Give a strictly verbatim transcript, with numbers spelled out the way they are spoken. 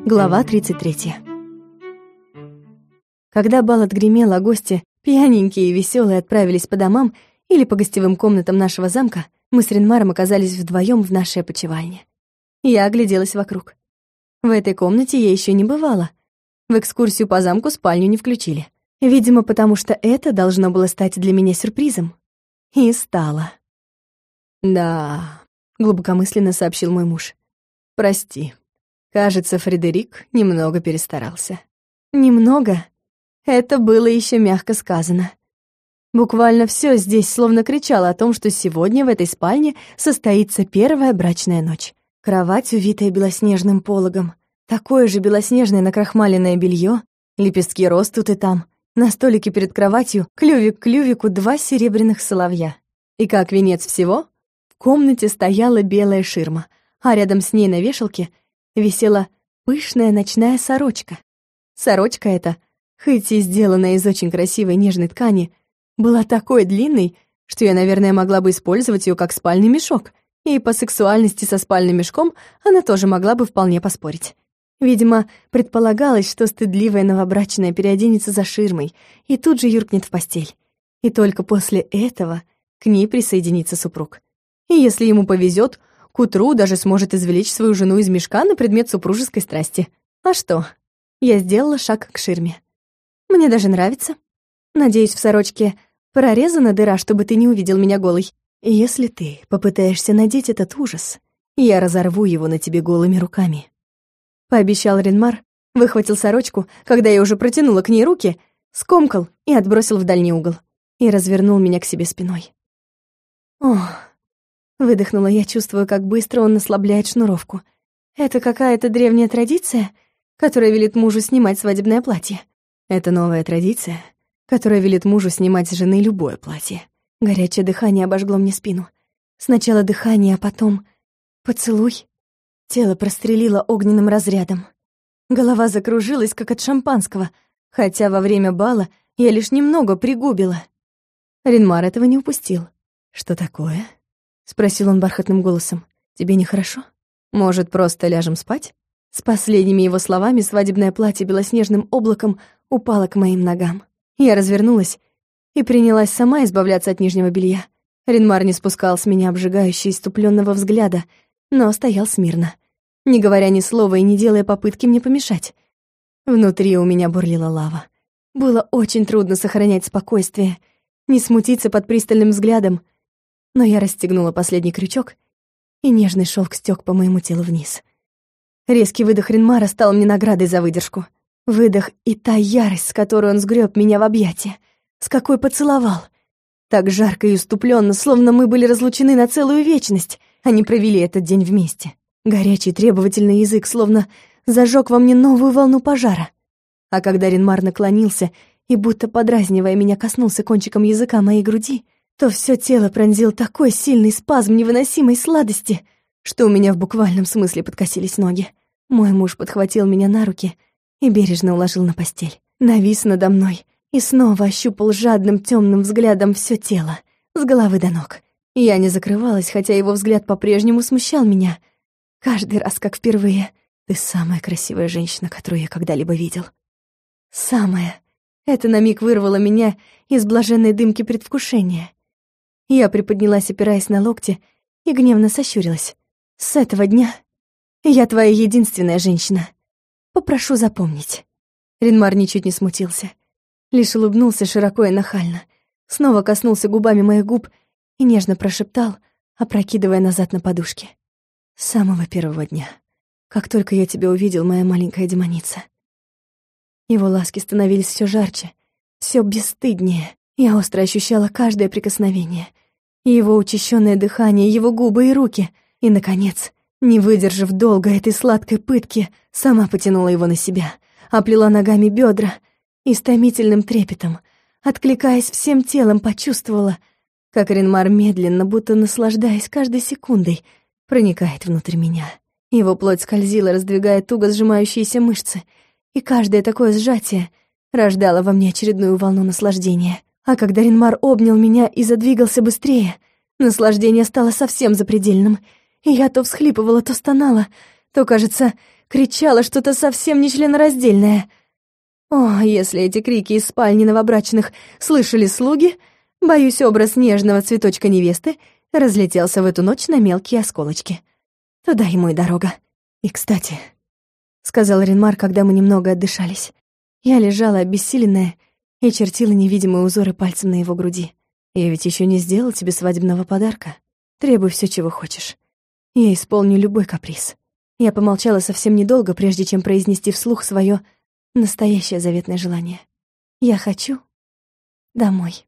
Глава тридцать третья. Когда бал отгремел, а гости, пьяненькие и веселые, отправились по домам или по гостевым комнатам нашего замка, мы с Ренмаром оказались вдвоем в нашей опочивальне. Я огляделась вокруг. В этой комнате я еще не бывала. В экскурсию по замку спальню не включили. Видимо, потому что это должно было стать для меня сюрпризом. И стало. «Да», — глубокомысленно сообщил мой муж. «Прости. Кажется, Фредерик немного перестарался». «Немного?» Это было еще мягко сказано. Буквально все здесь словно кричало о том, что сегодня в этой спальне состоится первая брачная ночь. Кровать, увитая белоснежным пологом, такое же белоснежное накрахмаленное белье, лепестки роз тут и там. На столике перед кроватью клювик к клювику два серебряных соловья. И как венец всего, в комнате стояла белая ширма, а рядом с ней на вешалке висела пышная ночная сорочка. Сорочка эта, хоть и сделанная из очень красивой нежной ткани, была такой длинной, что я, наверное, могла бы использовать ее как спальный мешок, и по сексуальности со спальным мешком она тоже могла бы вполне поспорить. Видимо, предполагалось, что стыдливая новобрачная переоденется за ширмой и тут же юркнет в постель. И только после этого к ней присоединится супруг. И если ему повезет, к утру даже сможет извлечь свою жену из мешка на предмет супружеской страсти. А что? Я сделала шаг к ширме. Мне даже нравится. Надеюсь, в сорочке прорезана дыра, чтобы ты не увидел меня голой. И если ты попытаешься надеть этот ужас, я разорву его на тебе голыми руками. Пообещал Ренмар, выхватил сорочку, когда я уже протянула к ней руки, скомкал и отбросил в дальний угол. И развернул меня к себе спиной. Ох, выдохнула я, чувствуя, как быстро он ослабляет шнуровку. Это какая-то древняя традиция, которая велит мужу снимать свадебное платье. Это новая традиция, которая велит мужу снимать с жены любое платье. Горячее дыхание обожгло мне спину. Сначала дыхание, а потом поцелуй. Тело прострелило огненным разрядом. Голова закружилась, как от шампанского, хотя во время бала я лишь немного пригубила. Ренмар этого не упустил. «Что такое?» — спросил он бархатным голосом. «Тебе нехорошо? Может, просто ляжем спать?» С последними его словами свадебное платье белоснежным облаком упало к моим ногам. Я развернулась и принялась сама избавляться от нижнего белья. Ренмар не спускал с меня обжигающего иступлённого взгляда, но стоял смирно, не говоря ни слова и не делая попытки мне помешать. Внутри у меня бурлила лава. Было очень трудно сохранять спокойствие, не смутиться под пристальным взглядом, но я расстегнула последний крючок, и нежный шелк стёк по моему телу вниз. Резкий выдох Ренмара стал мне наградой за выдержку. Выдох и та ярость, с которой он сгреб меня в объятия, с какой поцеловал. Так жарко и уступленно, словно мы были разлучены на целую вечность, а не провели этот день вместе. Горячий требовательный язык словно зажег во мне новую волну пожара. А когда Ренмар наклонился и, будто подразнивая меня, коснулся кончиком языка моей груди, то все тело пронзил такой сильный спазм невыносимой сладости, что у меня в буквальном смысле подкосились ноги. Мой муж подхватил меня на руки и бережно уложил на постель. Навис надо мной и снова ощупал жадным темным взглядом все тело, с головы до ног. Я не закрывалась, хотя его взгляд по-прежнему смущал меня. Каждый раз, как впервые. Ты самая красивая женщина, которую я когда-либо видел. Самая. Это на миг вырвало меня из блаженной дымки предвкушения. Я приподнялась, опираясь на локти, и гневно сощурилась. С этого дня я твоя единственная женщина. Попрошу запомнить. Ренмар ничуть не смутился. Лишь улыбнулся широко и нахально, снова коснулся губами моих губ и нежно прошептал, опрокидывая назад на подушке. С самого первого дня, как только я тебя увидел, моя маленькая демоница. Его ласки становились все жарче, все бесстыднее. Я остро ощущала каждое прикосновение. Его учащенное дыхание, его губы и руки. И, наконец, не выдержав долго этой сладкой пытки, сама потянула его на себя, оплела ногами бедра и с томительным трепетом, откликаясь всем телом, почувствовала, как Ренмар медленно, будто наслаждаясь каждой секундой, проникает внутрь меня. Его плоть скользила, раздвигая туго сжимающиеся мышцы, и каждое такое сжатие рождало во мне очередную волну наслаждения. А когда Ренмар обнял меня и задвигался быстрее, наслаждение стало совсем запредельным, и я то всхлипывала, то стонала, то, кажется, кричала что-то совсем нечленораздельное. О, если эти крики из спальни новобрачных слышали слуги, боюсь, образ нежного цветочка невесты разлетелся в эту ночь на мелкие осколочки. Туда ему и дорога. И, кстати, — сказал Ренмар, когда мы немного отдышались, — я лежала обессиленная и чертила невидимые узоры пальцем на его груди. Я ведь еще не сделал тебе свадебного подарка. Требуй все, чего хочешь. Я исполню любой каприз. Я помолчала совсем недолго, прежде чем произнести вслух свое настоящее заветное желание. Я хочу домой.